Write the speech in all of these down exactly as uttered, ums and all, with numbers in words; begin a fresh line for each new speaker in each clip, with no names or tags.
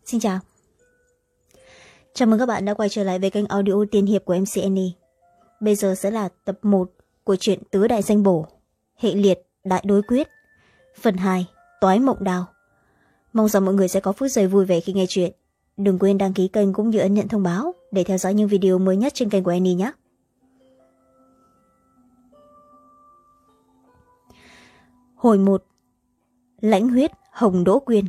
Xin chào. Chào mừng các bạn đã quay trở lại với kênh audio tiên hiệp của em xê en e. Bây giờ sẽ là tập một của truyện Tứ Đại Danh Bổ, hệ liệt Đại Đối Quyết, phần hai, Toái Mộng Đao. Mong rằng mọi người sẽ có phút giây vui vẻ khi nghe chuyện. Đừng quên đăng ký kênh cũng như ấn nhận thông báo để theo dõi những video mới nhất trên kênh của Annie nhé. Hồi một. Lãnh huyết Hồng Đỗ Quyên.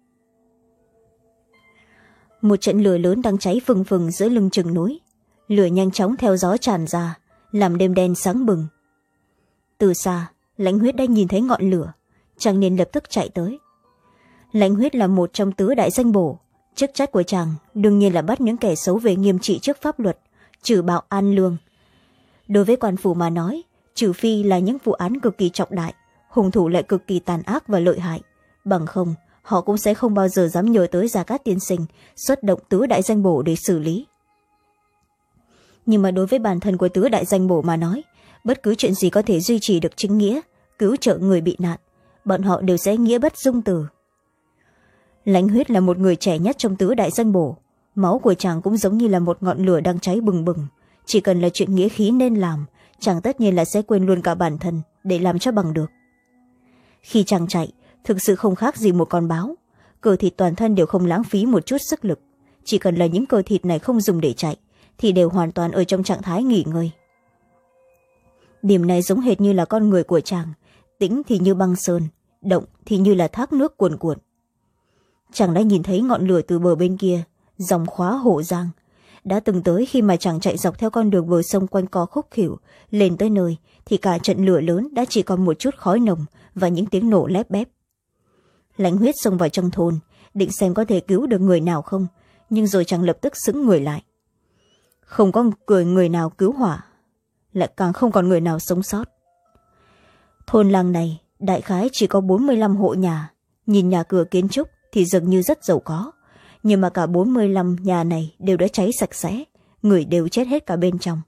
Một trận lửa lớn đang cháy phừng phừng giữa lưng chừng núi. Lửa nhanh chóng theo gió tràn ra, làm đêm đen sáng bừng. Từ xa, Lãnh huyết đã nhìn thấy ngọn lửa, chàng nên lập tức chạy tới. Lãnh huyết là một trong tứ đại danh bổ, chức trách của chàng đương nhiên là bắt những kẻ xấu về nghiêm trị trước pháp luật, trừ bạo an lương. Đối với quan phủ mà nói, trừ phi là những vụ án cực kỳ trọng đại, hung thủ lại cực kỳ tàn ác và lợi hại, bằng không họ cũng sẽ không bao giờ dám nhờ tới Gia Cát tiên sinh xuất động tứ đại danh bổ để xử lý. Nhưng mà đối với bản thân của tứ đại danh bổ mà nói, bất cứ chuyện gì có thể duy trì được chính nghĩa, cứu trợ người bị nạn, bọn họ đều sẽ nghĩa bất dung từ. Lãnh huyết là một người trẻ nhất trong tứ đại danh bổ, máu của chàng cũng giống như là một ngọn lửa đang cháy bừng bừng, chỉ cần là chuyện nghĩa khí nên làm, chàng tất nhiên là sẽ quên luôn cả bản thân để làm cho bằng được. Khi chàng chạy, thực sự không khác gì một con báo, cơ thịt toàn thân đều không lãng phí một chút sức lực, chỉ cần là những cơ thịt này không dùng để chạy thì đều hoàn toàn ở trong trạng thái nghỉ ngơi. Điểm này giống hệt như là con người của chàng, tĩnh thì như băng sơn, động thì như là thác nước cuồn cuộn. Chàng đã nhìn thấy ngọn lửa từ bờ bên kia, dòng khóa Hổ Giang, đã từng tới khi mà chàng chạy dọc theo con đường bờ sông quanh co khúc khỉu, lên tới nơi thì cả trận lửa lớn đã chỉ còn một chút khói nồng và những tiếng nổ lép bép. Lãnh huyết xông vào trong thôn, định xem có thể cứu được người nào không, nhưng rồi chàng lập tức sững người lại. Không có người, người nào cứu hỏa, lại càng không còn người nào sống sót. Thôn làng này đại khái chỉ có bốn mươi lăm hộ nhà, nhìn nhà cửa kiến trúc thì dường như rất giàu có, nhưng mà cả bốn mươi lăm nhà này đều đã cháy sạch sẽ, người đều chết hết cả bên trong.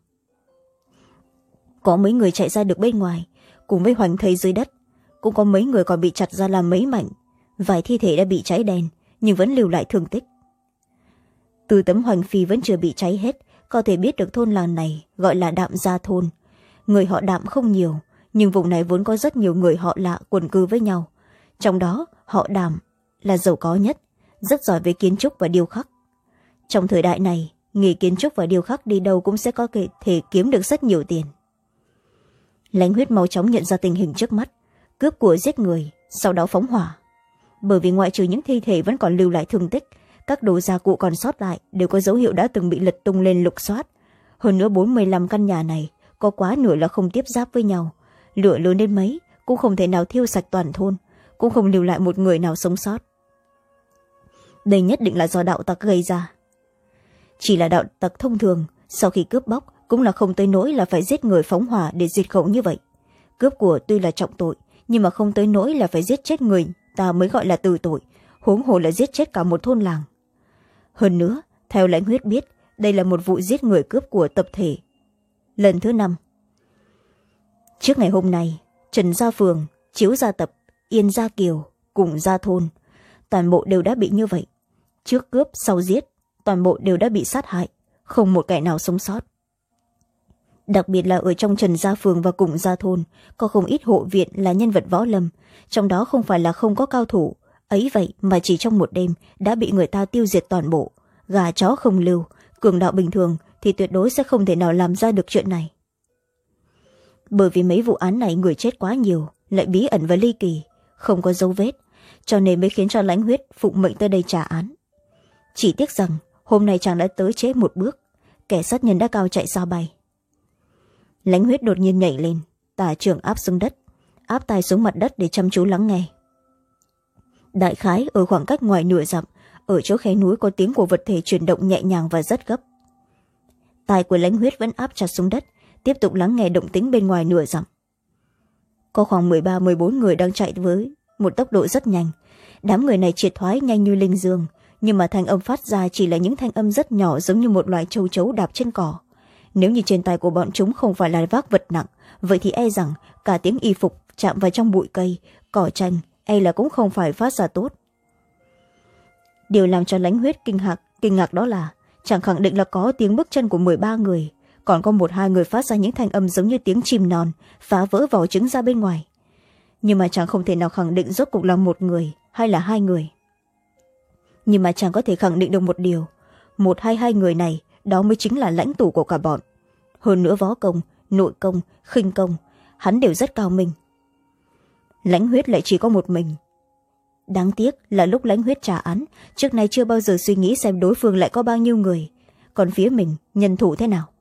Có mấy người chạy ra được bên ngoài, cùng với hoành thây dưới đất, cũng có mấy người còn bị chặt ra làm mấy mảnh, vài thi thể đã bị cháy đen nhưng vẫn lưu lại thương tích. Từ tấm hoành phi vẫn chưa bị cháy hết, có thể biết được thôn làng này gọi là Đạm Gia thôn. Người họ Đạm không nhiều, nhưng vùng này vốn có rất nhiều người họ lạ quần cư với nhau, trong đó họ Đạm là giàu có nhất, rất giỏi về kiến trúc và điêu khắc. Trong thời đại này, nghề kiến trúc và điêu khắc đi đâu cũng sẽ có thể kiếm được rất nhiều tiền. Lãnh huyết mau chóng nhận ra tình hình trước mắt, cướp của giết người, sau đó phóng hỏa. Bởi vì ngoại trừ những thi thể vẫn còn lưu lại thương tích, các đồ gia cụ còn sót lại đều có dấu hiệu đã từng bị lật tung lên lục soát. Hơn nữa bốn mươi lăm căn nhà này có quá nửa là không tiếp giáp với nhau, lửa lớn đến mấy cũng không thể nào thiêu sạch toàn thôn, cũng không lưu lại một người nào sống sót. Đây nhất định là do đạo tặc gây ra. Chỉ là đạo tặc thông thường, sau khi cướp bóc cũng là không tới nỗi là phải giết người phóng hỏa để diệt khẩu như vậy. Cướp của tuy là trọng tội, nhưng mà không tới nỗi là phải giết chết người ta mới gọi là từ tội, huống hồ là giết chết cả một thôn làng. Hơn nữa, theo Lãnh huyết biết, đây là một vụ giết người cướp của tập thể lần thứ năm. Trước ngày hôm nay, Trần Gia Phường, Chiếu Gia Tập, Yên Gia Kiều cùng Gia Thôn toàn bộ đều đã bị như vậy. Trước cướp sau giết, toàn bộ đều đã bị sát hại, không một kẻ nào sống sót. Đặc biệt là ở trong Trần Gia Phường và cùng Gia Thôn có không ít hộ viện là nhân vật võ lâm, trong đó không phải là không có cao thủ, ấy vậy mà chỉ trong một đêm đã bị người ta tiêu diệt toàn bộ, gà chó không lưu, cường đạo bình thường thì tuyệt đối sẽ không thể nào làm ra được chuyện này. Bởi vì mấy vụ án này người chết quá nhiều, lại bí ẩn và ly kỳ, không có dấu vết, cho nên mới khiến cho Lãnh huyết phụng mệnh tới đây trả án. Chỉ tiếc rằng hôm nay chàng đã tới trễ một bước, kẻ sát nhân đã cao chạy sao bay. Lãnh huyết đột nhiên nhảy lên, tả trưởng áp xuống đất, áp tai xuống mặt đất để chăm chú lắng nghe. Đại khái ở khoảng cách ngoài nửa dặm, ở chỗ khe núi có tiếng của vật thể chuyển động nhẹ nhàng và rất gấp. Tai của Lãnh huyết vẫn áp chặt xuống đất, tiếp tục lắng nghe động tĩnh bên ngoài nửa dặm. Có khoảng mười ba mười bốn người đang chạy với một tốc độ rất nhanh. Đám người này triệt thoái nhanh như linh dương, nhưng mà thanh âm phát ra chỉ là những thanh âm rất nhỏ, giống như một loài châu chấu đạp trên cỏ. Nếu như trên tay của bọn chúng không phải là vác vật nặng, vậy thì e rằng cả tiếng y phục chạm vào trong bụi cây, cỏ tranh, e là cũng không phải phát ra tốt. Điều làm cho Lãnh Huyết kinh ngạc kinh ngạc đó là chàng khẳng định là có tiếng bước chân của mười ba người, còn có một hai người phát ra những thanh âm giống như tiếng chim non phá vỡ vỏ trứng ra bên ngoài, nhưng mà chàng không thể nào khẳng định rốt cuộc là một người hay là hai người. Nhưng mà chàng có thể khẳng định được một điều, một hay hai người này đó mới chính là lãnh tụ của cả bọn. Hơn nữa võ công, nội công, khinh công hắn đều rất cao minh. Lãnh Huyết lại chỉ có một mình. Đáng tiếc là lúc Lãnh Huyết trả án, trước nay chưa bao giờ suy nghĩ xem đối phương lại có bao nhiêu người, còn phía mình nhân thủ thế nào.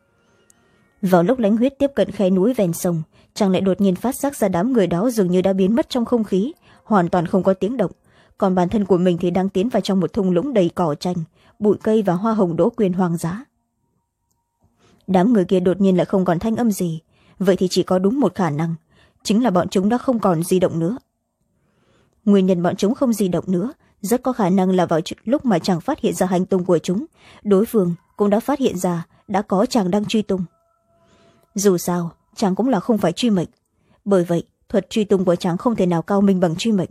Vào lúc Lãnh Huyết tiếp cận khe núi ven sông, chàng lại đột nhiên phát giác ra đám người đó dường như đã biến mất trong không khí, hoàn toàn không có tiếng động, còn bản thân của mình thì đang tiến vào trong một thung lũng đầy cỏ tranh, bụi cây và hoa hồng đỗ quyên hoang dã. Đám người kia đột nhiên lại không còn thanh âm gì, vậy thì chỉ có đúng một khả năng, chính là bọn chúng đã không còn di động nữa. Nguyên nhân bọn chúng không di động nữa rất có khả năng là vào lúc mà chàng phát hiện ra hành tung của chúng, đối phương cũng đã phát hiện ra đã có chàng đang truy tung. Dù sao chàng cũng là không phải truy mệnh, bởi vậy thuật truy tung của chàng không thể nào cao minh bằng truy mệnh.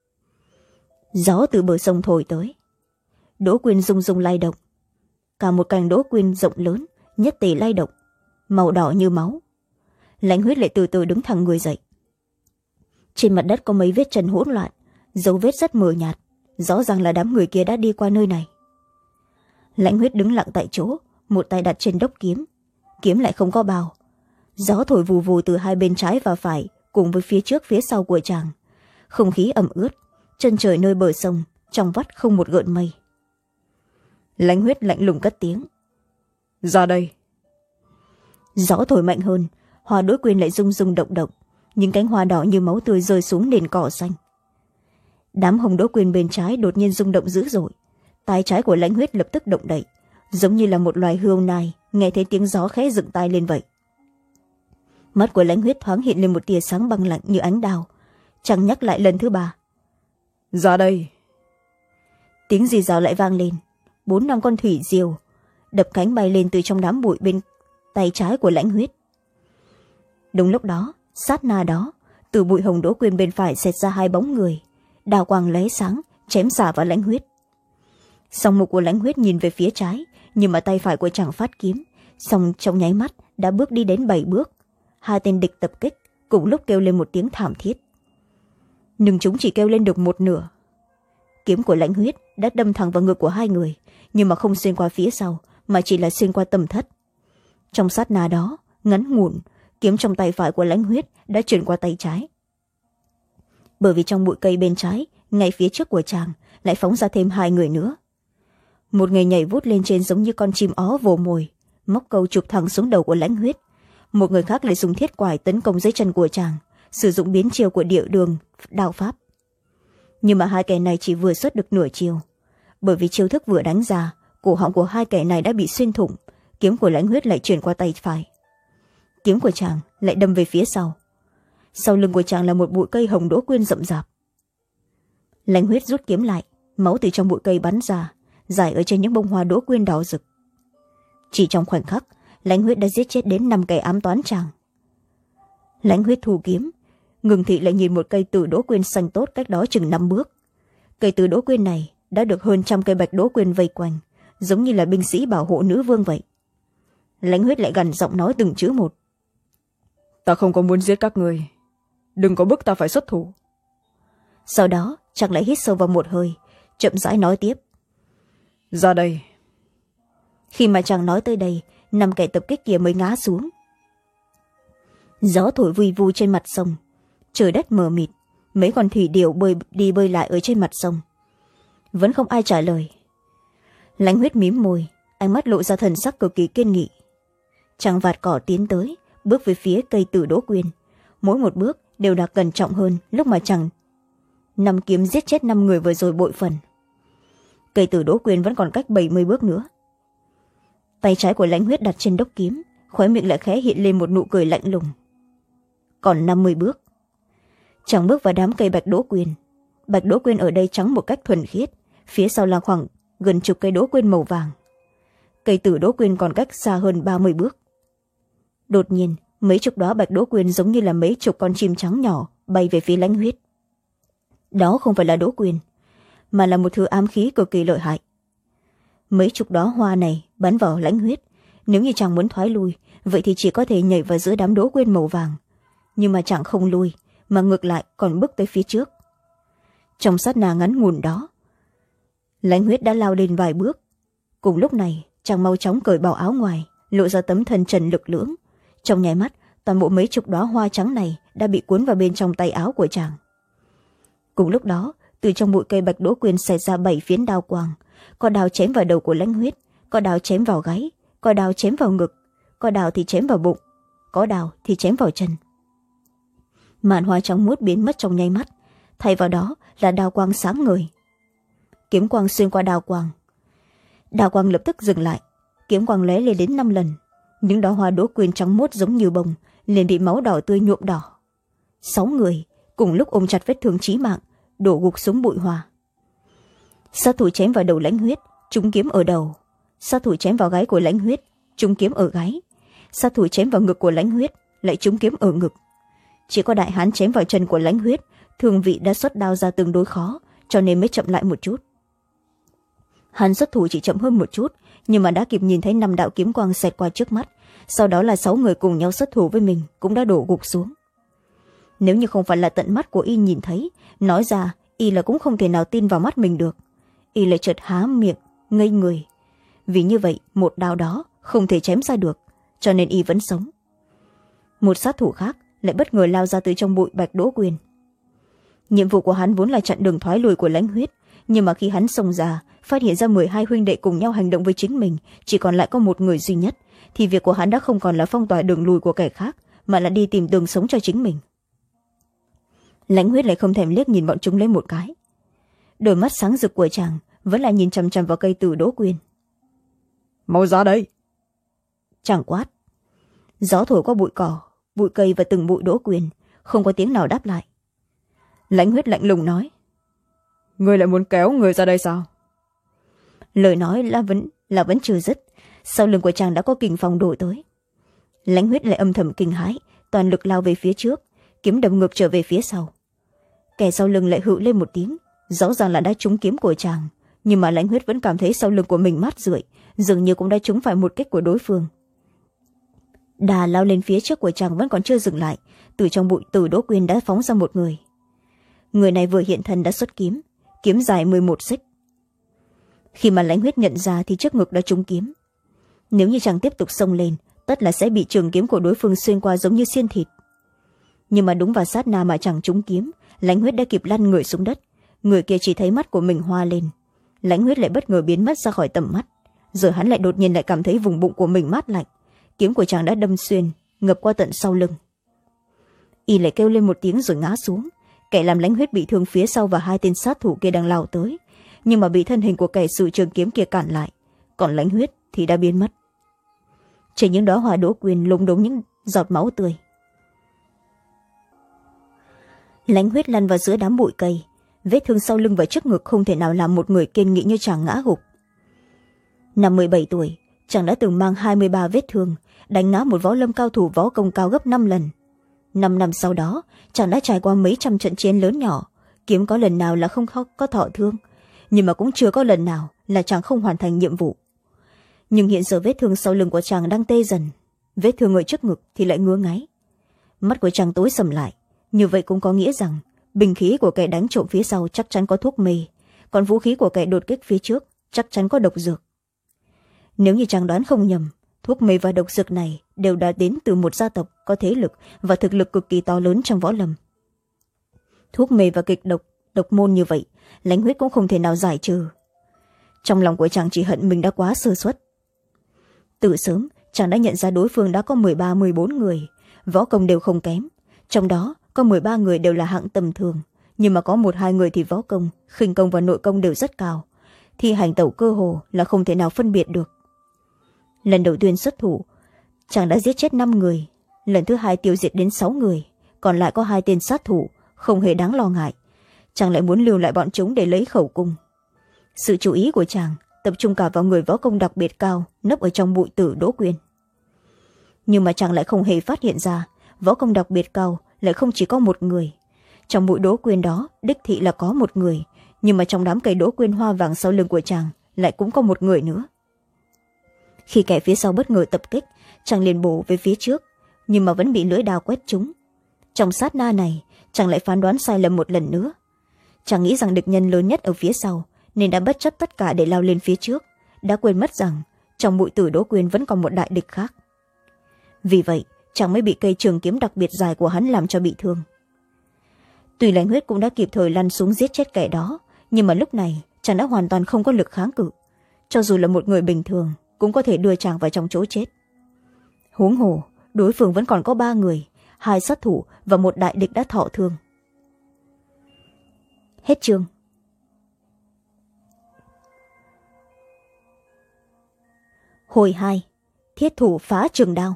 Gió từ bờ sông thổi tới, đỗ quyên rung rung lay động, cả một cành đỗ quyên rộng lớn nhất tề lay động, màu đỏ như máu. Lãnh Huyết lại từ từ đứng thẳng người dậy. Trên mặt đất có mấy vết chân hỗn loạn, dấu vết rất mờ nhạt, rõ ràng là đám người kia đã đi qua nơi này. Lãnh Huyết đứng lặng tại chỗ, một tay đặt trên đốc kiếm, kiếm lại không có bao. Gió thổi vù vù từ hai bên trái và phải cùng với phía trước phía sau của chàng, không khí ẩm ướt, chân trời nơi bờ sông trong vắt không một gợn mây. Lãnh Huyết lạnh lùng cất tiếng, ra đây. Gió thổi mạnh hơn, hoa đỗ quyên lại rung rung động động, những cánh hoa đỏ như máu tươi rơi xuống nền cỏ xanh. Đám hồng đỗ quyên bên trái đột nhiên rung động dữ dội, tay trái của Lãnh Huyết lập tức động đậy, giống như là một loài hươu nai nghe thấy tiếng gió khẽ dựng tai lên vậy. Mắt của Lãnh Huyết thoáng hiện lên một tia sáng băng lạnh như ánh đao, chàng nhắc lại lần thứ ba, ra đây. Tiếng rì rào lại vang lên, bốn năm con thủy diều đập cánh bay lên từ trong đám bụi bên tay trái của Lãnh Huyết. Đúng lúc đó, sát na đó, từ bụi hồng đỗ quyên bên phải xẹt ra hai bóng người, đào quang lóe sáng chém xả vào Lãnh Huyết. Song mục của Lãnh Huyết nhìn về phía trái, nhưng mà tay phải của chàng phát kiếm, song trong nháy mắt đã bước đi đến bảy bước. Hai tên địch tập kích cùng lúc kêu lên một tiếng thảm thiết, nhưng chúng chỉ kêu lên được một nửa. Kiếm của Lãnh Huyết đã đâm thẳng vào ngực của hai người, nhưng mà không xuyên qua phía sau, mà chỉ là xuyên qua tầm thất. Trong sát na đó, ngắn ngủn, kiếm trong tay phải của Lãnh Huyết đã chuyển qua tay trái. Bởi vì trong bụi cây bên trái, ngay phía trước của chàng lại phóng ra thêm hai người nữa. Một người nhảy vút lên trên giống như con chim ó vồ mồi, móc câu chụp thẳng xuống đầu của Lãnh Huyết. Một người khác lại dùng thiết quải tấn công dưới chân của chàng, sử dụng biến chiêu của địa đường đạo pháp. Nhưng mà hai kẻ này chỉ vừa xuất được nửa chiêu, bởi vì chiêu thức vừa đánh ra, cổ họng của hai kẻ này đã bị xuyên thủng, kiếm của Lãnh Huyết lại chuyển qua tay phải. Kiếm của chàng lại đâm về phía sau. Sau lưng của chàng là một bụi cây hồng đỗ quyên rậm rạp. Lãnh Huyết rút kiếm lại, máu từ trong bụi cây bắn ra, rải ở trên những bông hoa đỗ quyên đỏ rực. Chỉ trong khoảnh khắc, Lãnh Huyết đã giết chết đến năm kẻ ám toán chàng. Lãnh Huyết thu kiếm, ngừng thị lại nhìn một cây tử đỗ quyên xanh tốt cách đó chừng năm bước. Cây tử đỗ quyên này đã được hơn trăm cây bạch đỗ quyên vây quanh, giống như là binh sĩ bảo hộ nữ vương vậy. Lãnh Huyết lại gằn giọng nói từng chữ một, ta không có muốn giết các người, đừng có bức ta phải xuất thủ. Sau đó chàng lại hít sâu vào một hơi, chậm rãi nói tiếp, ra đây. Khi mà chàng nói tới đây, năm kẻ tập kích kia mới ngã xuống. Gió thổi vùi vù trên mặt sông, trời đất mờ mịt, mấy con thủy điểu bơi đi bơi lại ở trên mặt sông. Vẫn không ai trả lời. Lãnh Huyết mím môi, ánh mắt lộ ra thần sắc cực kỳ kiên nghị. Chàng vạt cỏ tiến tới, bước về phía cây tử đỗ quyên, mỗi một bước đều đã cẩn trọng hơn lúc mà chàng năm kiếm giết chết năm người vừa rồi bội phần. Cây tử đỗ quyên vẫn còn cách bảy mươi bước nữa. Tay trái của Lãnh Huyết đặt trên đốc kiếm, khóe miệng lại khẽ hiện lên một nụ cười lạnh lùng. Còn năm mươi bước. Chàng bước vào đám cây bạch đỗ quyên. Bạch đỗ quyên ở đây trắng một cách thuần khiết, phía sau là khoảng gần chục cây đỗ quyên màu vàng. Cây tử đỗ quyên còn cách xa hơn ba mươi bước. Đột nhiên, mấy chục đóa bạch đỗ quyên giống như là mấy chục con chim trắng nhỏ bay về phía Lãnh Huyết. Đó không phải là đỗ quyên, mà là một thứ ám khí cực kỳ lợi hại. Mấy chục đóa hoa này bắn vào Lãnh Huyết, nếu như chàng muốn thoái lui vậy thì chỉ có thể nhảy vào giữa đám đỗ quyên màu vàng, nhưng mà chàng không lui mà ngược lại còn bước tới phía trước. Trong sát na ngắn ngủn đó, Lãnh Huyết đã lao lên vài bước. Cùng lúc này chàng mau chóng cởi bỏ áo ngoài, lộ ra tấm thân trần lực lưỡng. Trong nháy mắt, toàn bộ mấy chục đóa hoa trắng này đã bị cuốn vào bên trong tay áo của chàng. Cùng lúc đó, từ trong bụi cây bạch đỗ quyên xảy ra bảy phiến đao quang, có đao chém vào đầu của Lãnh Huyết, có đao chém vào gáy, có đao chém vào ngực, có đao thì chém vào bụng, có đao thì chém vào chân. Màn hoa trắng muốt biến mất trong nháy mắt, thay vào đó là đao quang sáng ngời. Kiếm quang xuyên qua đao quang, đao quang lập tức dừng lại, kiếm quang lóe lên đến năm lần, những đóa hoa đỗ quyên trắng muốt giống như bông liền bị máu đỏ tươi nhuộm đỏ. Sáu người cùng lúc ôm chặt vết thương chí mạng, đổ gục xuống bụi hoa. Sát thủ chém vào đầu Lãnh Huyết, trúng kiếm ở đầu. Sát thủ chém vào gáy của Lãnh Huyết, trúng kiếm ở gáy. Sát thủ chém vào ngực của Lãnh Huyết, lại trúng kiếm ở ngực. Chỉ có đại hán chém vào chân của Lãnh Huyết, thương vị đã xuất đao ra tương đối khó, cho nên mới chậm lại một chút. Hắn xuất thủ chỉ chậm hơn một chút, nhưng mà đã kịp nhìn thấy năm đạo kiếm quang xẹt qua trước mắt, sau đó là sáu người cùng nhau xuất thủ với mình cũng đã đổ gục xuống. Nếu như không phải là tận mắt của y nhìn thấy, nói ra y là cũng không thể nào tin vào mắt mình được. Y lại chợt há miệng ngây người, vì như vậy một đao đó không thể chém ra được, cho nên y vẫn sống. Một sát thủ khác lại bất ngờ lao ra từ trong bụi bạch đỗ quyên. Nhiệm vụ của hắn vốn là chặn đường thoái lùi của Lãnh Huyết, nhưng mà khi hắn xông ra phát hiện ra mười hai huynh đệ cùng nhau hành động với chính mình, chỉ còn lại có một người duy nhất, thì việc của hắn đã không còn là phong tỏa đường lùi của kẻ khác, mà là đi tìm đường sống cho chính mình. Lãnh Huyết lại không thèm liếc nhìn bọn chúng lấy một cái, đôi mắt sáng rực của chàng vẫn là nhìn chằm chằm vào cây tử đỗ quyên.
Mau ra đây!
Chàng quát. Gió thổi qua bụi cỏ, bụi cây và từng bụi đỗ quyên, không có tiếng nào đáp lại. Lãnh Huyết lạnh lùng nói.
Ngươi lại muốn kéo người ra đây sao?
Lời nói là vẫn, là vẫn chưa dứt, sau lưng của chàng đã có kình phong đổ tới. Lãnh Huyết lại âm thầm kinh hãi, toàn lực lao về phía trước, kiếm đâm ngược trở về phía sau. Kẻ sau lưng lại hự lên một tiếng, rõ ràng là đã trúng kiếm của chàng, nhưng mà Lãnh Huyết vẫn cảm thấy sau lưng của mình mát rượi, dường như cũng đã trúng phải một kích của đối phương. Đà lao lên phía trước của chàng vẫn còn chưa dừng lại, từ trong bụi tử đỗ quyên đã phóng ra một người. Người này vừa hiện thân đã xuất kiếm, kiếm dài mười một xích. Khi mà Lãnh Huyết nhận ra thì trước ngực đã trúng kiếm. Nếu như chàng tiếp tục xông lên, tất là sẽ bị trường kiếm của đối phương xuyên qua giống như xiên thịt. Nhưng mà đúng vào sát na mà chàng trúng kiếm, Lãnh Huyết đã kịp lăn người xuống đất. Người kia chỉ thấy mắt của mình hoa lên, Lãnh Huyết lại bất ngờ biến mất ra khỏi tầm mắt, rồi hắn lại đột nhiên lại cảm thấy vùng bụng của mình mát lạnh. Kiếm của chàng đã đâm xuyên, ngập qua tận sau lưng. Y lại kêu lên một tiếng rồi ngã xuống. Kẻ làm Lãnh Huyết bị thương phía sau và hai tên sát thủ kia đang lao tới, nhưng mà bị thân hình của kẻ sử trường kiếm kia cản lại, còn Lãnh Huyết thì đã biến mất. Trên những đóa hoa đỗ quyên lúng đống những giọt máu tươi. Lãnh Huyết lăn vào giữa đám bụi cây, vết thương sau lưng và trước ngực không thể nào làm một người kiên nghị như chàng ngã gục. Năm mười bảy tuổi, chàng đã từng mang hai mươi ba vết thương, đánh ngã một võ lâm cao thủ võ công cao gấp năm lần. Năm năm sau đó, chàng đã trải qua mấy trăm trận chiến lớn nhỏ, kiếm có lần nào là không có thọ thương, nhưng mà cũng chưa có lần nào là chàng không hoàn thành nhiệm vụ. Nhưng hiện giờ vết thương sau lưng của chàng đang tê dần, vết thương ở trước ngực thì lại ngứa ngáy. Mắt của chàng tối sầm lại, như vậy cũng có nghĩa rằng binh khí của kẻ đánh trộm phía sau chắc chắn có thuốc mê, còn vũ khí của kẻ đột kích phía trước chắc chắn có độc dược. Nếu như chàng đoán không nhầm, thuốc mê và độc dược này đều đã đến từ một gia tộc có thế lực và thực lực cực kỳ to lớn trong võ lâm. Thuốc mê và kịch độc, độc môn như vậy, Lãnh Huyết cũng không thể nào giải trừ. Trong lòng của chàng chỉ hận mình đã quá sơ suất. Từ sớm, chàng đã nhận ra đối phương đã có mười ba mười bốn người, võ công đều không kém. Trong đó có mười ba người đều là hạng tầm thường, nhưng mà có một hai người thì võ công, khinh công và nội công đều rất cao. Thi hành tẩu cơ hồ là không thể nào phân biệt được. Lần đầu tiên xuất thủ, chàng đã giết chết năm người, lần thứ hai tiêu diệt đến sáu người, còn lại có hai tên sát thủ, không hề đáng lo ngại. Chàng lại muốn lưu lại bọn chúng để lấy khẩu cung. Sự chú ý của chàng tập trung cả vào người võ công đặc biệt cao nấp ở trong bụi tử đỗ quyên. Nhưng mà chàng lại không hề phát hiện ra võ công đặc biệt cao lại không chỉ có một người. Trong bụi đỗ quyên đó đích thị là có một người, nhưng mà trong đám cây đỗ quyên hoa vàng sau lưng của chàng lại cũng có một người nữa. Khi kẻ phía sau bất ngờ tập kích, chàng liền bổ về phía trước, nhưng mà vẫn bị lưỡi đao quét trúng. Trong sát na này, chàng lại phán đoán sai lầm một lần nữa. Chàng nghĩ rằng địch nhân lớn nhất ở phía sau, nên đã bất chấp tất cả để lao lên phía trước, đã quên mất rằng trong bụi tử đỗ quyên vẫn còn một đại địch khác. Vì vậy, chàng mới bị cây trường kiếm đặc biệt dài của hắn làm cho bị thương. Tuy Lãnh Huyết cũng đã kịp thời lăn xuống giết chết kẻ đó, nhưng mà lúc này chàng đã hoàn toàn không có lực kháng cự. Cho dù là một người bình thường cũng có thể đưa chàng vào trong chỗ chết. Huống hồ, đối phương vẫn còn có ba người, hai sát thủ và một đại địch đã thọ thương. Hết chương. Hồi hai, thiết thủ phá trường đao.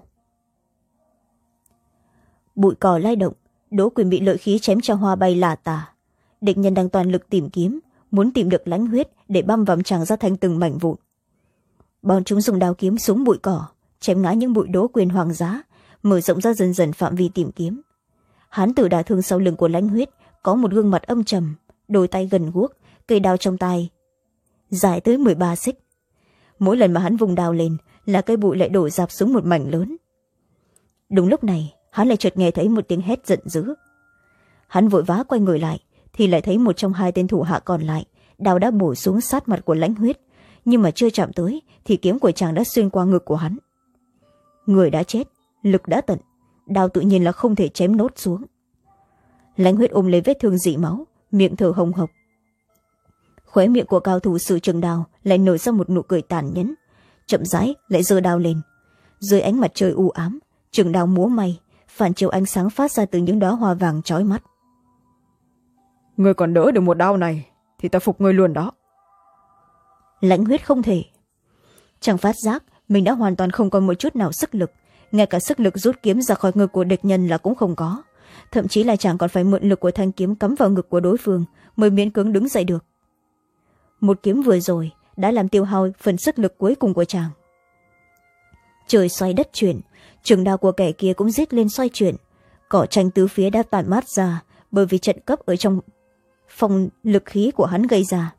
Bụi cỏ lay động, Đỗ Quyên bị lợi khí chém cho hoa bay lả tả. Địch nhân đang toàn lực tìm kiếm, muốn tìm được Lãnh Huyết để băm vằm chàng ra thành từng mảnh vụn. Bọn chúng dùng đao kiếm súng bụi cỏ, chém ngã những bụi Đỗ Quyên hoàng giá, mở rộng ra dần dần phạm vi tìm kiếm. Hán tử đả thương sau lưng của Lãnh Huyết có một gương mặt âm trầm, đôi tay gần guốc, cây đao trong tay dài tới mười ba xích. Mỗi lần mà hắn vùng đao lên là cây bụi lại đổ rạp xuống một mảnh lớn. Đúng lúc này, hắn lại chợt nghe thấy một tiếng hét giận dữ. Hắn vội vã quay người lại thì lại thấy một trong hai tên thủ hạ còn lại đao đã bổ xuống sát mặt của Lãnh Huyết, nhưng mà chưa chạm tới thì kiếm của chàng đã xuyên qua ngực của hắn. Người đã chết, lực đã tận, đao tự nhiên là không thể chém nốt xuống. Lãnh Huyết ôm lấy vết thương rỉ máu, miệng thở hồng hộc. Khóe miệng của cao thủ sử trường đao lại nở ra một nụ cười tàn nhẫn, chậm rãi lại giơ đao lên. Dưới ánh mặt trời u ám, trường đao múa may, phản chiếu ánh sáng phát ra từ những đóa hoa vàng chói mắt.
Người còn đỡ được một đao này thì ta phục người luôn đó.
Lãnh Huyết không thể. Chàng phát giác mình đã hoàn toàn không còn một chút nào sức lực, ngay cả sức lực rút kiếm ra khỏi ngực của địch nhân là cũng không có. Thậm chí là chàng còn phải mượn lực của thanh kiếm cắm vào ngực của đối phương mới miễn cưỡng đứng dậy được. Một kiếm vừa rồi đã làm tiêu hao phần sức lực cuối cùng của chàng. Trời xoay đất chuyển, trường đao của kẻ kia cũng rít lên xoay chuyển. Cỏ tranh tứ phía đã tản mát ra bởi vì trận cấp ở trong phong lực khí của hắn gây ra.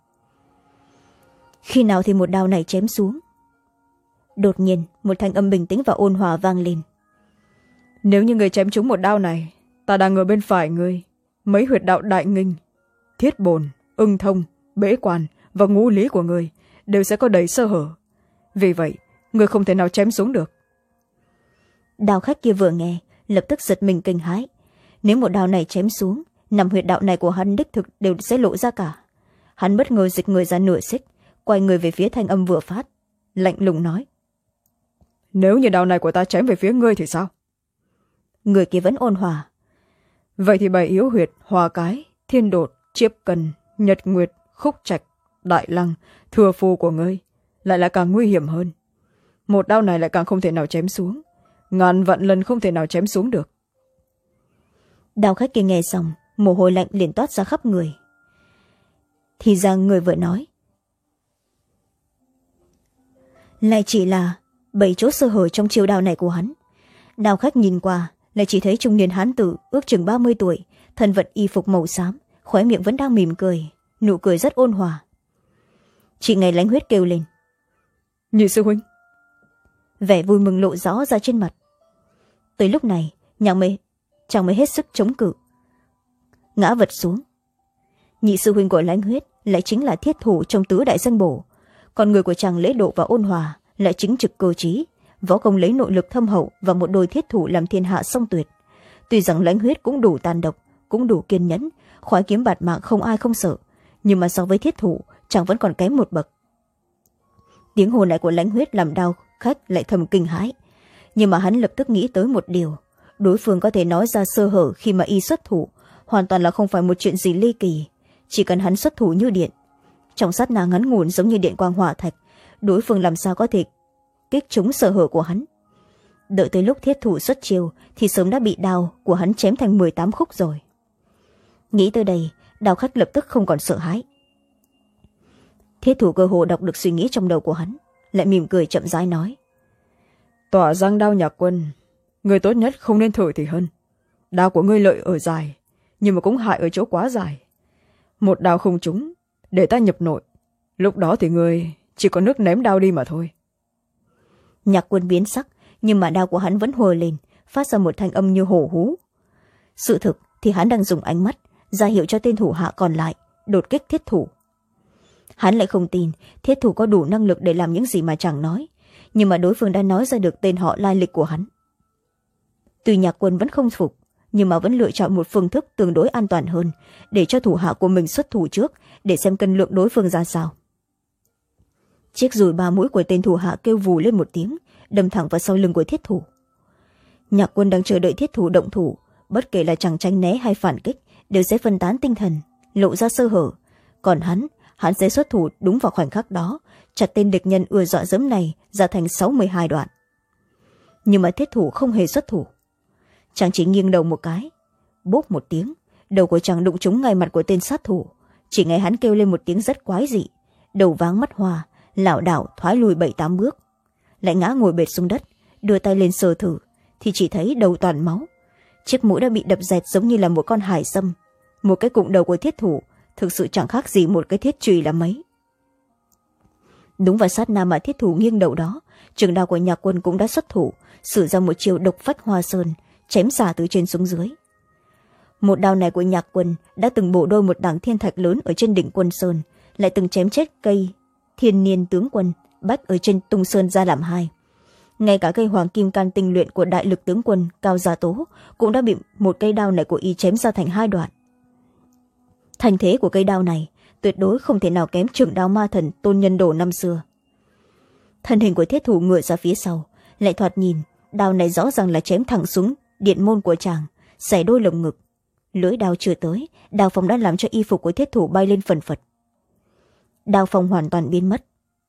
Khi nào thì một đao này chém xuống? Đột nhiên một thanh âm bình tĩnh và ôn hòa vang lên.
Nếu như người chém trúng một đao này, ta đang ở bên phải ngươi. Mấy huyệt đạo đại nghinh, thiết bồn, ưng thông, bế quan và ngũ lý của ngươi đều sẽ có đầy sơ hở. Vì vậy, ngươi không thể nào chém xuống được.
Đao khách kia vừa nghe, lập tức giật mình kinh hãi. Nếu một đao này chém xuống, năm huyệt đạo này của hắn đích thực đều sẽ lộ ra cả. Hắn bất ngờ dịch người ra nửa xích, quay người về phía thanh âm vừa phát, lạnh lùng nói.
Nếu như đao này của ta chém về phía ngươi thì sao?
Người kia vẫn ôn hòa.
Vậy thì bảy yếu huyệt, hòa cái, thiên đột, chiếp cần, nhật nguyệt, khúc trạch, đại lăng, thừa phù của ngươi lại là càng nguy hiểm hơn. Một đao này lại càng không thể nào chém xuống, ngàn vạn lần không thể nào chém xuống được.
Đao khách kia nghe xong, mồ hôi lạnh liền toát ra khắp người. Thì ra người vừa nói lại chỉ là bảy chỗ sơ hở trong chiêu đao này của hắn. Đao khách nhìn qua lại chỉ thấy trung niên hán tử ước chừng ba mươi tuổi, thân vận y phục màu xám, khóe miệng vẫn đang mỉm cười, nụ cười rất ôn hòa. Chị nghe Lãnh Huyết kêu lên.
Nhị sư huynh.
Vẻ vui mừng lộ rõ ra trên mặt. Tới lúc này nhàng mới chàng mới hết sức chống cự, ngã vật xuống. Nhị sư huynh của Lãnh Huyết lại chính là thiết thủ trong tứ đại danh bổ, còn người của chàng lễ độ và ôn hòa lại chính trực cơ trí, võ công lấy nội lực thâm hậu và một đôi thiết thủ làm thiên hạ song tuyệt. Tuy rằng Lãnh Huyết cũng đủ tàn độc, cũng đủ kiên nhẫn, khoái kiếm bạt mạng không ai không sợ, nhưng mà so với thiết thủ chàng vẫn còn kém một bậc. Tiếng hồn lại của Lãnh Huyết làm đao khách lại thầm kinh hãi, nhưng mà hắn lập tức nghĩ tới một điều. Đối phương có thể nói ra sơ hở khi mà y xuất thủ, hoàn toàn là không phải một chuyện gì ly kỳ. Chỉ cần hắn xuất thủ như điện, trong sát na ngắn ngủn giống như điện quang hỏa thạch, đối phương làm sao có thể kích trúng sơ hở của hắn. Đợi tới lúc thiết thủ xuất chiêu thì sớm đã bị đao của hắn chém thành mười tám khúc rồi. Nghĩ tới đây, đao khách lập tức không còn sợ hãi. Thiết thủ cơ hồ đọc được suy nghĩ trong đầu của hắn, lại mỉm cười chậm rãi nói.
Tỏa giang đao nhạc quân, người tốt nhất không nên thử thì hơn. Đao của ngươi lợi ở dài, nhưng mà cũng hại ở chỗ quá dài. Một đao không trúng để ta nhập nội, lúc đó thì ngươi chỉ có nước ném đao đi mà thôi.
Nhạc Quân biến sắc, nhưng mà đao của hắn vẫn huờ lên, phát ra một thanh âm như hổ hú. Sự thực thì hắn đang dùng ánh mắt ra hiệu cho tên thủ hạ còn lại đột kích Thiết Thủ. Hắn lại không tin Thiết Thủ có đủ năng lực để làm những gì mà chàng nói, nhưng mà đối phương đã nói ra được tên họ lai lịch của hắn. Tuy Nhạc Quân vẫn không phục, nhưng mà vẫn lựa chọn một phương thức tương đối an toàn hơn, để cho thủ hạ của mình xuất thủ trước để xem cân lượng đối phương ra sao. Chiếc dùi ba mũi của tên thủ hạ kêu vù lên một tiếng, đâm thẳng vào sau lưng của Thiết Thủ. Nhạc Quân đang chờ đợi Thiết Thủ động thủ, bất kể là chàng tránh né hay phản kích đều sẽ phân tán tinh thần, lộ ra sơ hở. Còn hắn hắn sẽ xuất thủ đúng vào khoảnh khắc đó, chặt tên địch nhân ưa dọa dẫm này ra thành sáu mươi hai đoạn. Nhưng mà Thiết Thủ không hề xuất thủ. Chàng chỉ nghiêng đầu một cái, bốp một tiếng, đầu của chàng đụng trúng ngay mặt của tên sát thủ. Chỉ nghe hắn kêu lên một tiếng rất quái dị, đầu váng mắt hoa, lảo đảo thoái lùi bảy tám bước, lại ngã ngồi bệt xuống đất. Đưa tay lên sờ thử thì chỉ thấy đầu toàn máu, chiếc mũi đã bị đập dẹt giống như là một con hải sâm. Một cái cụm đầu của Thiết Thủ thực sự chẳng khác gì một cái thiết chùy là mấy. Đúng vào sát na mà Thiết Thủ nghiêng đầu đó, trường đao của Nhạc Quân cũng đã xuất thủ, sử ra một chiêu độc phách hoa sơn, chém xả từ trên xuống dưới. Một đao này của Nhạc Quân đã từng bổ đôi một đảng thiên thạch lớn ở trên đỉnh Quân Sơn, lại từng chém chết cây thiên niên tướng quân bách ở trên Tung Sơn ra làm hai. Ngay cả cây hoàng kim can tinh luyện của đại lực tướng quân Cao Gia Tố cũng đã bị một cây đao này của y chém ra thành hai đoạn. Thành thế của cây đao này tuyệt đối không thể nào kém trưởng đao ma thần Tôn Nhân Đồ năm xưa. Thân hình của Thiết Thủ ngửa ra phía sau, lại thoạt nhìn đao này rõ ràng là chém thẳng xuống điện môn của chàng, xẻ đôi lồng ngực. Lưỡi đao chưa tới, đao phong đã làm cho y phục của Thiết Thủ bay lên phần phật. Đao phong hoàn toàn biến mất.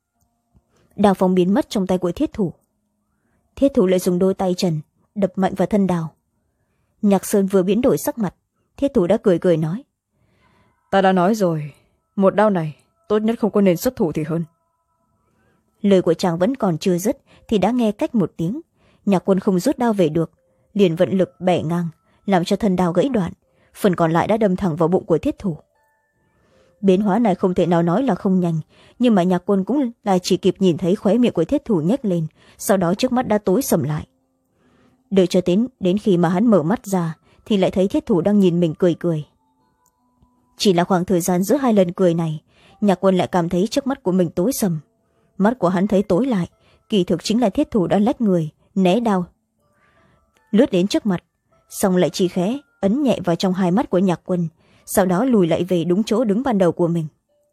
Đao phong biến mất trong tay của Thiết Thủ. Thiết Thủ lại dùng đôi tay trần đập mạnh vào thân đao. Nhạc Sơn vừa biến đổi sắc mặt, Thiết Thủ đã cười cười nói:
Ta đã nói rồi, một đao này tốt nhất không có nên xuất thủ thì hơn.
Lời của chàng vẫn còn chưa dứt thì đã nghe cách một tiếng. Nhạc Quân không rút đao về được, liền vận lực bẻ ngang, làm cho thân đao gãy đoạn, phần còn lại đã đâm thẳng vào bụng của Thiết Thủ. Biến hóa này không thể nào nói là không nhanh, nhưng mà Nhạc Quân cũng là chỉ kịp nhìn thấy khóe miệng của Thiết Thủ nhếch lên, sau đó trước mắt đã tối sầm lại. Đợi cho đến đến khi mà hắn mở mắt ra thì lại thấy Thiết Thủ đang nhìn mình cười cười. Chỉ là khoảng thời gian giữa hai lần cười này, Nhạc Quân lại cảm thấy trước mắt của mình tối sầm. Mắt của hắn thấy tối lại, kỳ thực chính là Thiết Thủ đã lách người né đao lướt đến trước mặt, xong lại chỉ khẽ ấn nhẹ vào trong hai mắt của Nhạc Quân, sau đó lùi lại về đúng chỗ đứng ban đầu của mình.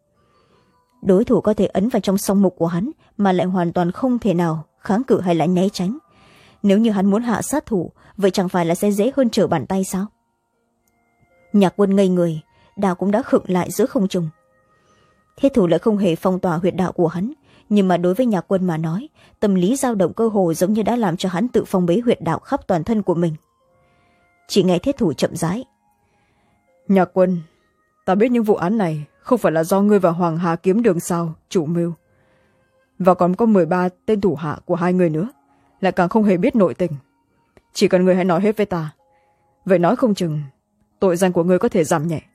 Đối thủ có thể ấn vào trong song mục của hắn mà lại hoàn toàn không thể nào kháng cự hay là né tránh. Nếu như hắn muốn hạ sát thủ, vậy chẳng phải là sẽ dễ hơn trở bàn tay sao? Nhạc Quân ngây người, đao cũng đã khựng lại giữa không trung. Thiết Thủ lại không hề phong tỏa huyệt đạo của hắn, nhưng mà đối với Nhạc Quân mà nói, tâm lý dao động cơ hồ giống như đã làm cho hắn tự phong bế huyệt đạo khắp toàn thân của mình. Chỉ nghe Thiết Thủ chậm rãi:
Nhạc Quân, ta biết những vụ án này không phải là do ngươi và Hoàng Hà Kiếm Đường sao chủ mưu, và còn có mười ba tên thủ hạ của hai người nữa lại càng không hề biết nội tình. Chỉ cần ngươi hãy nói hết với ta, vậy nói không chừng tội danh của ngươi có thể giảm nhẹ.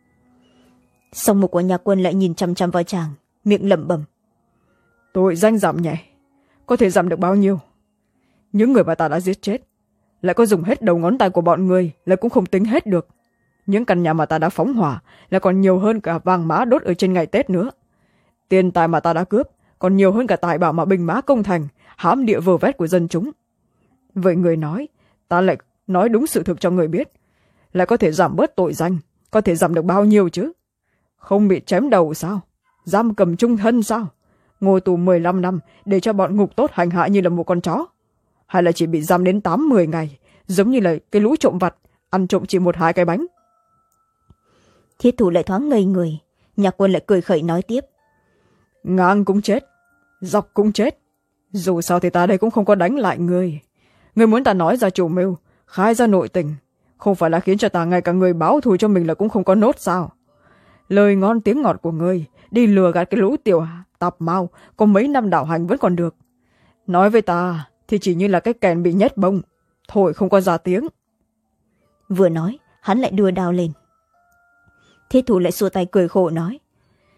Song mục của Nhạc Quân lại nhìn chăm chăm vào chàng, miệng lẩm bẩm:
Tội danh giảm nhẹ có thể giảm được bao nhiêu? Những người mà ta đã giết chết, lại có dùng hết đầu ngón tay của bọn người lại cũng không tính hết được. Những căn nhà mà ta đã phóng hỏa lại còn nhiều hơn cả vàng mã đốt ở trên ngày Tết nữa. Tiền tài mà ta đã cướp còn nhiều hơn cả tài bảo mà binh mã công thành hãm địa vơ vét của dân chúng. Vậy người nói, ta lại nói đúng sự thực cho người biết, lại có thể giảm bớt tội danh, có thể giảm được bao nhiêu chứ? Không bị chém đầu sao? Giam cầm chung thân sao? Ngồi tù mười lăm năm để cho bọn ngục tốt hành hạ như là một con chó? Hay là chỉ bị giam đến tám mười ngày, giống như là cái lũ trộm vặt ăn trộm chỉ một hai cái bánh?
Thiết Thủ lại thoáng ngây người. Nhạc Quân lại cười khẩy nói tiếp:
Ngang cũng chết, dọc cũng chết, dù sao thì ta đây cũng không có đánh lại ngươi. Ngươi muốn ta nói ra chủ mưu, khai ra nội tình, không phải là khiến cho ta ngay cả người báo thù cho mình là cũng không có nốt sao? Lời ngon tiếng ngọt của ngươi đi lừa gạt cái lũ tiểu tạp mao có mấy năm đạo hành vẫn còn được, nói với ta thì chỉ như là cái kèn bị nhét bông, thổi không có ra tiếng.
Vừa nói hắn lại đưa đao lên. Thiết Thủ lại xua tay cười khổ nói: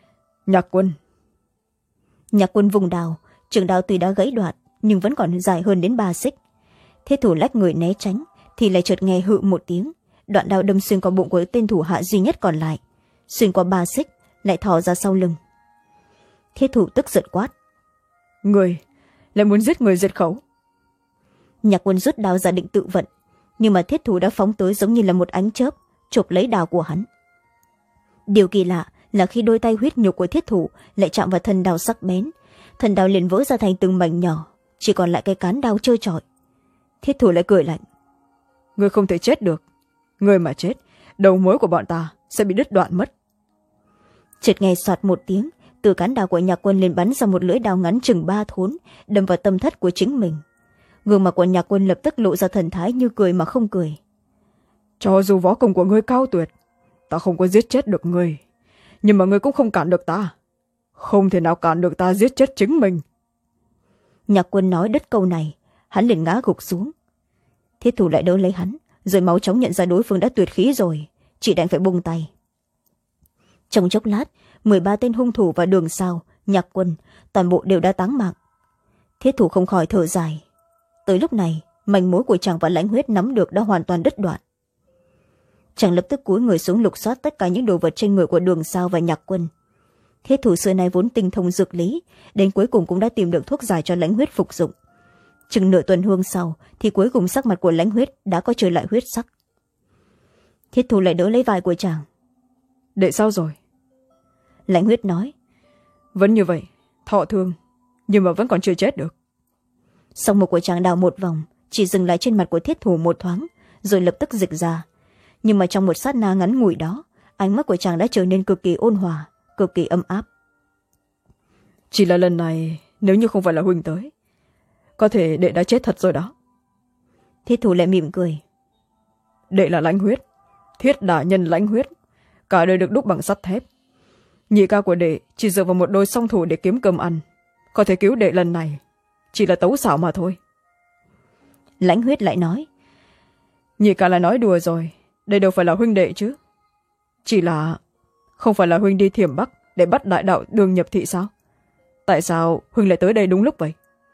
Nhạc Quân.
Nhạc Quân vùng đào, trường đao tuy đã gãy đoạn nhưng vẫn còn dài hơn đến ba xích. Thiết thủ lách người né tránh thì lại chợt nghe hự một tiếng, đoạn đao đâm xuyên qua bụng của tên thủ hạ duy nhất còn lại, xuyên qua ba xích lại thò ra sau lưng. Thiết thủ tức giận quát:
Người lại muốn giết người diệt khẩu.
Nhạc Quân rút đao ra định tự vận, nhưng mà thiết thủ đã phóng tới giống như là một ánh chớp, chộp lấy đao của hắn. Điều kỳ lạ là khi đôi tay huyết nhục của thiết thủ lại chạm vào thân đao sắc bén, thân đao liền vỡ ra thành từng mảnh nhỏ, chỉ còn lại cái cán đao trơ trọi. Thiết thủ lại cười lạnh:
Người không thể chết được, người mà chết, đầu mối của bọn ta sẽ bị đứt đoạn mất.
Chợt nghe soạt một tiếng, từ cán đao của Nhạc Quân liền bắn ra một lưỡi đao ngắn chừng ba thốn, đâm vào tâm thất của chính mình. Gương mặt của Nhạc Quân lập tức lộ ra thần thái như cười mà không cười.
Cho dù võ công của ngươi cao tuyệt, ta không có giết chết được ngươi, nhưng mà ngươi cũng không cản được ta, không thể nào cản được ta giết chết chính mình.
Nhạc Quân nói đứt câu này, hắn liền ngã gục xuống. Thiết thủ lại đỡ lấy hắn, rồi máu chóng nhận ra đối phương đã tuyệt khí rồi, chỉ đành phải buông tay. Trong chốc lát, mười ba tên hung thủ và Đường Sao, Nhạc Quân toàn bộ đều đã táng mạng. Thiết thủ không khỏi thở dài. Tới lúc này, manh mối của chàng và Lãnh Huyết nắm được đã hoàn toàn đứt đoạn. Chàng lập tức cúi người xuống lục soát tất cả những đồ vật trên người của Đường Sao và Nhạc Quân. Thiết thủ xưa nay vốn tinh thông dược lý, đến cuối cùng cũng đã tìm được thuốc giải cho Lãnh Huyết phục dụng. Chừng nửa tuần hương sau thì cuối cùng sắc mặt của Lãnh Huyết đã có trở lại huyết sắc. Thiết thủ lại đỡ lấy vai của chàng.
Đệ sao rồi?
Lãnh Huyết nói:
Vẫn như vậy, thọ thương, nhưng mà vẫn còn chưa chết được.
Song mục của chàng đào một vòng, chỉ dừng lại trên mặt của thiết thủ một thoáng, rồi lập tức dịch ra. Nhưng mà trong một sát na ngắn ngủi đó, ánh mắt của chàng đã trở nên cực kỳ ôn hòa, cực kỳ ấm áp.
Chỉ là lần này, nếu như không phải là huynh tới, có thể đệ đã chết thật rồi đó.
Thiết thủ lại mỉm cười:
Đệ là Lãnh Huyết, thiết đả nhân Lãnh Huyết, cả đời được đúc bằng sắt thép. Nhị ca của đệ chỉ dựa vào một đôi song thủ để kiếm cơm ăn, có thể cứu đệ lần này chỉ là tấu xảo mà thôi.
Lãnh Huyết lại nói:
Nhị ca là nói đùa rồi, đây đâu phải là huynh đệ chứ. Chỉ là không phải là huynh đi Thiểm Bắc để bắt đại đạo Đường nhập thị sao? Tại sao huynh lại tới đây đúng lúc vậy?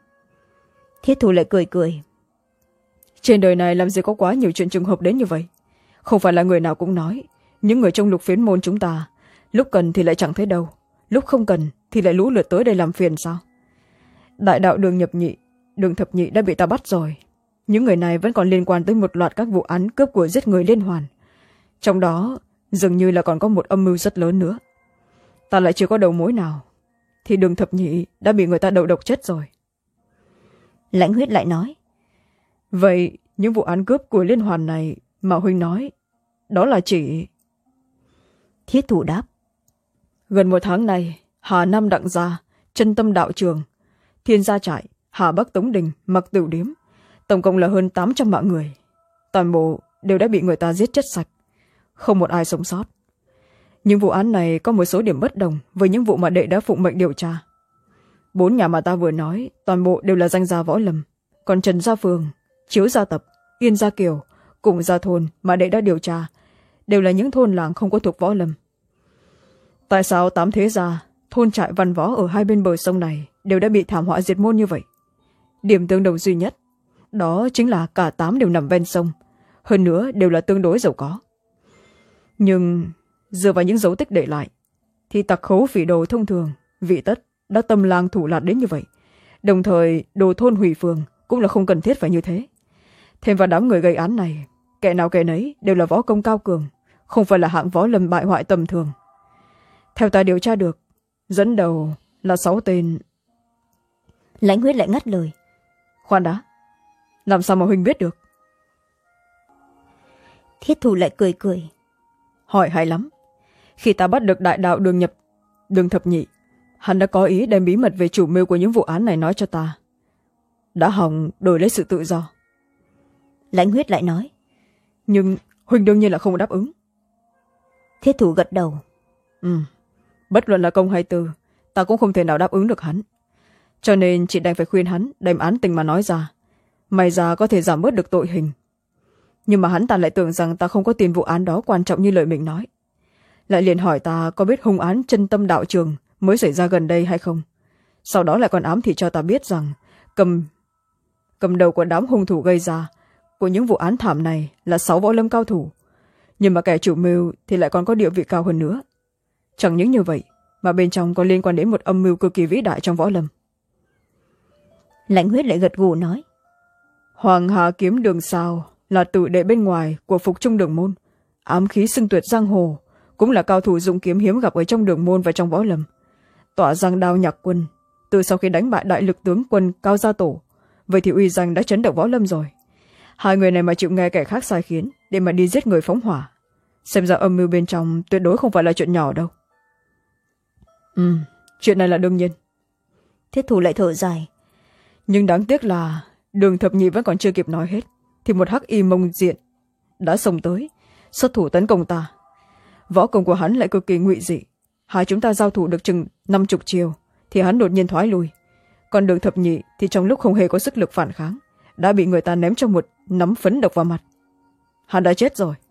Thiết thủ lại cười cười:
Trên đời này làm gì có quá nhiều chuyện trùng hợp đến như vậy. Không phải là người nào cũng nói, những người trong Lục Phiến môn chúng ta lúc cần thì lại chẳng thấy đâu, lúc không cần thì lại lũ lượt tới đây làm phiền sao? Đại đạo Đường nhập nhị, Đường thập nhị đã bị ta bắt rồi. Những người này vẫn còn liên quan tới một loạt các vụ án cướp của giết người liên hoàn, trong đó dường như là còn có một âm mưu rất lớn nữa. Ta lại chưa có đầu mối nào, thì Đường thập nhị đã bị người ta đầu độc chết rồi.
Lãnh Huyết lại nói:
Vậy những vụ án cướp của liên hoàn này mà huynh nói, đó là chỉ...
Thiết thủ đáp:
Gần một tháng này, Hà Nam Đặng Gia, Chân Tâm Đạo Trường, Thiên Gia Trại, Hà Bắc Tống Đình, Mặc Tửu Điếm, tổng cộng là hơn tám trăm mạng người. Toàn bộ đều đã bị người ta giết chết sạch, không một ai sống sót. Những vụ án này có một số điểm bất đồng với những vụ mà đệ đã phụng mệnh điều tra. Bốn nhà mà ta vừa nói toàn bộ đều là danh gia võ lâm, còn Trần Gia Phường, Chiếu Gia Tập, Yên Gia Kiều cùng Gia Thôn mà đệ đã điều tra đều là những thôn làng không có thuộc võ lâm. Tại sao tám thế gia, thôn trại văn võ ở hai bên bờ sông này đều đã bị thảm họa diệt môn như vậy? Điểm tương đồng duy nhất đó chính là cả tám đều nằm ven sông, hơn nữa đều là tương đối giàu có. Nhưng dựa vào những dấu tích để lại thì tặc khấu phỉ đồ thông thường vị tất đã tâm lang thủ lạt đến như vậy, đồng thời đồ thôn hủy phường cũng là không cần thiết phải như thế. Thêm vào đám người gây án này, kẻ nào kẻ nấy đều là võ công cao cường, không phải là hạng võ lâm bại hoại tầm thường. Theo ta điều tra được, dẫn đầu là sáu tên.
Lãnh Huyết lại ngắt lời:
Khoan đã, làm sao mà huynh biết được?
Thiết thủ lại cười cười:
Hỏi hay lắm. Khi ta bắt được đại đạo Đường nhập Đường thập nhị, hắn đã có ý đem bí mật về chủ mưu của những vụ án này nói cho ta, đã hòng đổi lấy sự tự do.
Lãnh Huyết lại nói:
Nhưng huynh đương nhiên là không đáp ứng.
Thiết thủ gật đầu:
Ừ, bất luận là công hay tư, ta cũng không thể nào đáp ứng được hắn, cho nên chỉ đành phải khuyên hắn đem án tình mà nói ra, may ra có thể giảm bớt được tội hình. Nhưng mà hắn ta lại tưởng rằng ta không có tin vụ án đó quan trọng như lời mình nói, lại liền hỏi ta có biết hung án Chân Tâm Đạo Trường mới xảy ra gần đây hay không, sau đó lại còn ám thị cho ta biết rằng cầm cầm đầu của đám hung thủ gây ra của những vụ án thảm này là sáu võ lâm cao thủ, nhưng mà kẻ chủ mưu thì lại còn có địa vị cao hơn nữa. Chẳng những như vậy mà bên trong còn liên quan đến một âm mưu cực kỳ vĩ đại trong võ lâm.
Lãnh Huyết lại gật gù nói,
Hoàng Hà kiếm đường sao là tử đệ bên ngoài của Phục Trung đường môn, ám khí xưng tuyệt giang hồ, cũng là cao thủ dụng kiếm hiếm gặp ở trong đường môn và trong võ lâm. Tỏa giang đao nhạc quân, từ sau khi đánh bại đại lực tướng quân Cao Gia Tổ, vậy thì uy danh đã chấn động võ lâm rồi. Hai người này mà chịu nghe kẻ khác sai khiến để mà đi giết người phóng hỏa, xem ra âm mưu bên trong tuyệt đối không phải là chuyện nhỏ đâu. Ừ, chuyện này là đương nhiên.
Thiết Thủ lại thở dài,
nhưng đáng tiếc là Đường Thập Nhị vẫn còn chưa kịp nói hết thì một hắc y mông diện đã xông tới xuất thủ tấn công ta. Võ công của hắn lại cực kỳ ngụy dị, hai chúng ta giao thủ được chừng năm chục chiều thì hắn đột nhiên thoái lui, còn Đường Thập Nhị thì trong lúc không hề có sức lực phản kháng đã bị người ta ném cho một nắm phấn độc vào mặt. Hắn đã chết rồi.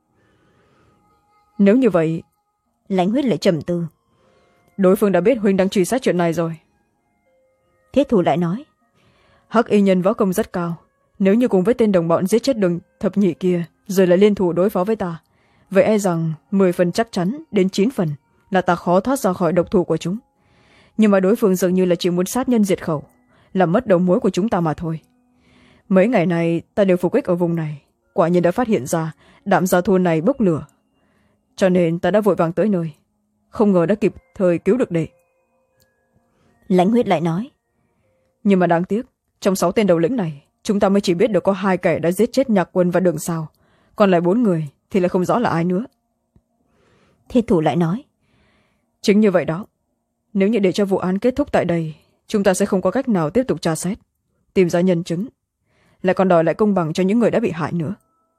Nếu như vậy,
Lãnh Huyết lại trầm tư,
đối phương đã biết huynh đang truy sát chuyện này rồi.
Thiết Thủ lại nói,
hắc y nhân võ công rất cao, nếu như cùng với tên đồng bọn giết chết Đường Thập Nhị kia rồi lại liên thủ đối phó với ta, vậy e rằng mười phần chắc chắn đến chín phần là ta khó thoát ra khỏi độc thủ của chúng. Nhưng mà đối phương dường như là chỉ muốn sát nhân diệt khẩu, làm mất đầu mối của chúng ta mà thôi. Mấy ngày này ta đều phục kích ở vùng này, quả nhiên đã phát hiện ra Đạm Gia thôn này bốc lửa, cho nên ta đã vội vàng tới nơi, không ngờ đã kịp thời cứu được đệ.
Lãnh Huyết lại nói,
nhưng mà đáng tiếc, trong sáu tên đầu lĩnh này chúng ta mới chỉ biết được có hai kẻ đã giết chết Nhạc Quân và Đường Sao, còn lại bốn người thì lại không rõ là ai nữa.
Thiết Thủ lại nói,
chính như vậy đó, nếu như để cho vụ án kết thúc tại đây, chúng ta sẽ không có cách nào tiếp tục tra xét, tìm ra nhân chứng, lại còn đòi lại công bằng cho những người đã bị hại nữa.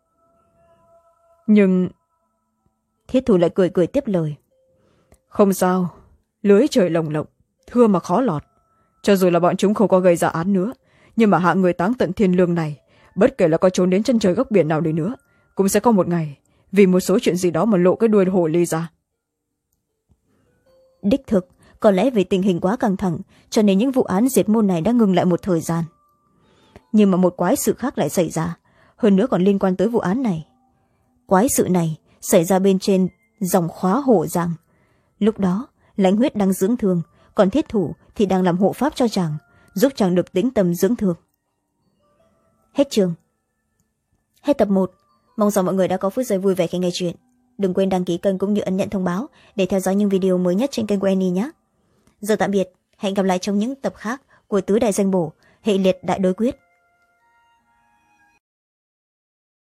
Nhưng
Thiết Thủ lại cười cười tiếp lời,
không sao, lưới trời lồng lộng, thưa mà khó lọt. Cho dù là bọn chúng không có gây ra án nữa, nhưng mà hạng người táng tận thiên lương này, bất kể là có trốn đến chân trời góc biển nào đi nữa, cũng sẽ có một ngày vì một số chuyện gì đó mà lộ cái đuôi hồ ly ra.
Đích thực, có lẽ vì tình hình quá căng thẳng cho nên những vụ án diệt môn này đã ngừng lại một thời gian. Nhưng mà một quái sự khác lại xảy ra, hơn nữa còn liên quan tới vụ án này. Quái sự này xảy ra bên trên dòng khóa Hổ Giang. Lúc đó Lãnh Huyết đang dưỡng thương, còn Thiết Thủ thì đang làm hộ pháp cho chàng, giúp chàng được tĩnh tâm dưỡng thương. Hết chương. Hết tập một. Mong rằng mọi người đã có phút giây vui vẻ khi nghe chuyện. Đừng quên đăng ký kênh cũng như ấn nhận thông báo để theo dõi những video mới nhất trên kênh của Annie nhé. Giờ tạm biệt, hẹn gặp lại trong những tập khác của Tứ Đại Danh Bổ, hệ liệt đại đối quyết.